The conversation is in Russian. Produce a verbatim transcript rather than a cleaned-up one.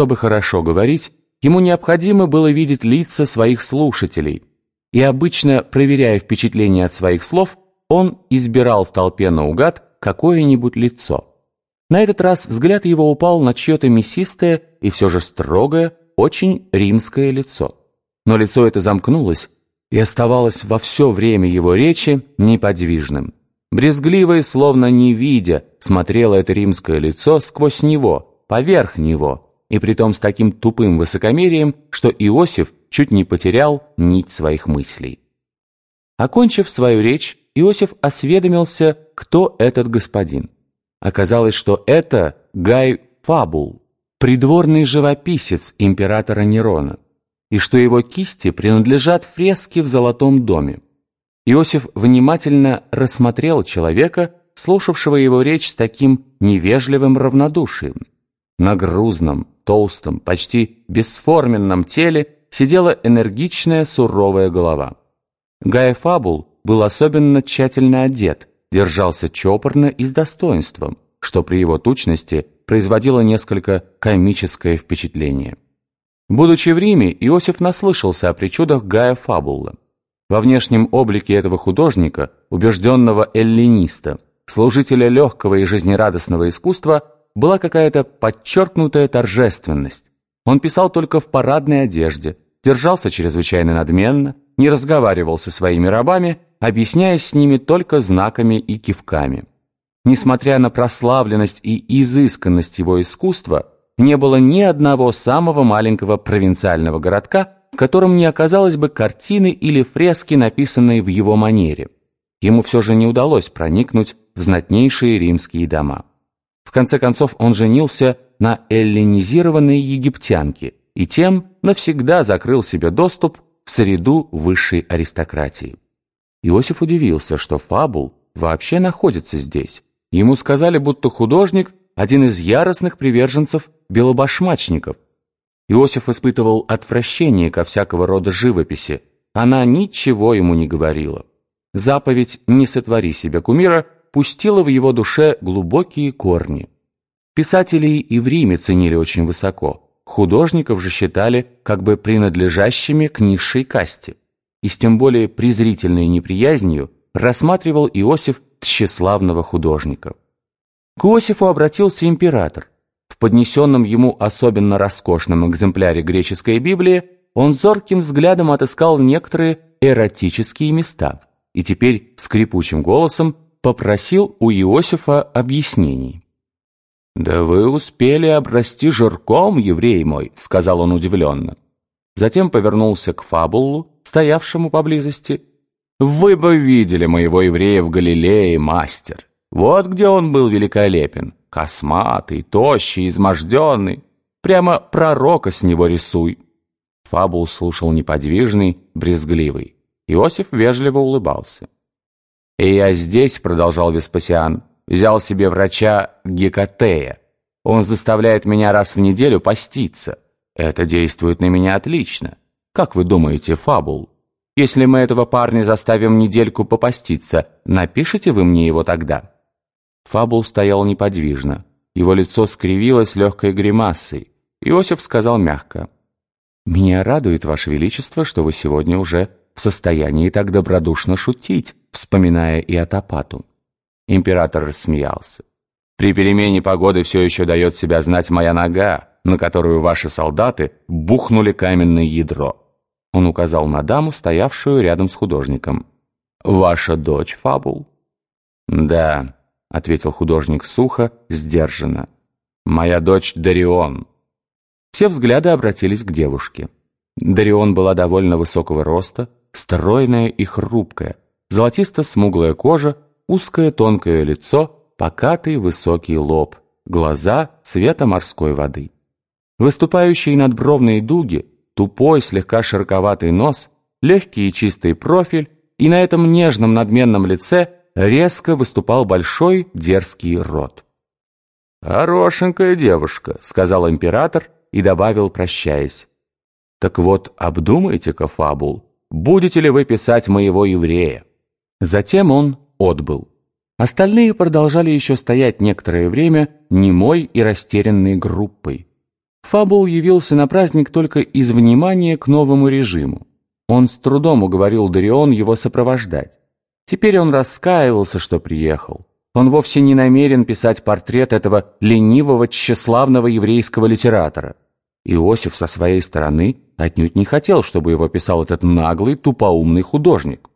Чтобы хорошо говорить, ему необходимо было видеть лица своих слушателей, и обычно, проверяя впечатление от своих слов, он избирал в толпе наугад какое-нибудь лицо. На этот раз взгляд его упал на чье-то мясистое и все же строгое, очень римское лицо. Но лицо это замкнулось и оставалось во все время его речи неподвижным. Брезгливо и словно не видя, смотрело это римское лицо сквозь него, поверх него, и притом с таким тупым высокомерием, что Иосиф чуть не потерял нить своих мыслей. Окончив свою речь, Иосиф осведомился, кто этот господин. Оказалось, что это Гай Фабул, придворный живописец императора Нерона, и что его кисти принадлежат фреске в Золотом доме. Иосиф внимательно рассмотрел человека, слушавшего его речь с таким невежливым равнодушием. На грузном, толстом, почти бесформенном теле сидела энергичная суровая голова. Гай Фабул был особенно тщательно одет, держался чопорно и с достоинством, что при его тучности производило несколько комическое впечатление. Будучи в Риме, Иосиф наслышался о причудах Гая Фабула. Во внешнем облике этого художника, убежденного эллиниста, служителя легкого и жизнерадостного искусства, была какая-то подчеркнутая торжественность. Он писал только в парадной одежде, держался чрезвычайно надменно, не разговаривал со своими рабами, объясняясь с ними только знаками и кивками. Несмотря на прославленность и изысканность его искусства, не было ни одного самого маленького провинциального городка, в котором не оказалось бы картины или фрески, написанные в его манере. Ему все же не удалось проникнуть в знатнейшие римские дома. В конце концов он женился на эллинизированной египтянке и тем навсегда закрыл себе доступ в среду высшей аристократии. Иосиф удивился, что Фабул вообще находится здесь. Ему сказали, будто художник – один из яростных приверженцев белобашмачников. Иосиф испытывал отвращение ко всякого рода живописи. Она ничего ему не говорила. Заповедь «Не сотвори себе кумира» пустила в его душе глубокие корни. Писателей и в Риме ценили очень высоко, художников же считали как бы принадлежащими к низшей касте. И с тем более презрительной неприязнью рассматривал Иосиф тщеславного художника. К Иосифу обратился император. В поднесенном ему особенно роскошном экземпляре греческой Библии он зорким взглядом отыскал некоторые эротические места и теперь скрипучим голосом попросил у Иосифа объяснений. «Да вы успели обрасти жирком, еврей мой», — сказал он удивленно. Затем повернулся к Фабулу, стоявшему поблизости. «Вы бы видели моего еврея в Галилее, мастер. Вот где он был великолепен, косматый, тощий, изможденный. Прямо пророка с него рисуй». Фабул слушал неподвижный, брезгливый. Иосиф вежливо улыбался. «И я здесь, — продолжал Веспасиан, — взял себе врача Гекатея. Он заставляет меня раз в неделю поститься. Это действует на меня отлично. Как вы думаете, Фабул, если мы этого парня заставим недельку попаститься, напишите вы мне его тогда?» Фабул стоял неподвижно. Его лицо скривилось легкой гримасой. Иосиф сказал мягко: «Меня радует, Ваше Величество, что вы сегодня уже в состоянии так добродушно шутить, вспоминая и Атопату». Император рассмеялся. «При перемене погоды все еще дает себя знать моя нога, на которую ваши солдаты бухнули каменное ядро». Он указал на даму, стоявшую рядом с художником. «Ваша дочь, Фабул?» «Да», — ответил художник сухо, сдержанно. «Моя дочь Дарион». Все взгляды обратились к девушке. Дарион была довольно высокого роста, стройная и хрупкая, золотисто-смуглая кожа, узкое тонкое лицо, покатый высокий лоб, глаза цвета морской воды. Выступающие надбровные дуги, тупой, слегка широковатый нос, легкий и чистый профиль, и на этом нежном надменном лице резко выступал большой дерзкий рот. «Хорошенькая девушка», — сказал император и добавил, прощаясь: «Так вот, обдумайте-ка, Фабул, будете ли вы писать моего еврея?» Затем он отбыл. Остальные продолжали еще стоять некоторое время немой и растерянной группой. Фабул явился на праздник только из внимания к новому режиму. Он с трудом уговорил Дарион его сопровождать. Теперь он раскаивался, что приехал. Он вовсе не намерен писать портрет этого ленивого, тщеславного еврейского литератора. Иосиф со своей стороны отнюдь не хотел, чтобы его писал этот наглый, тупоумный художник.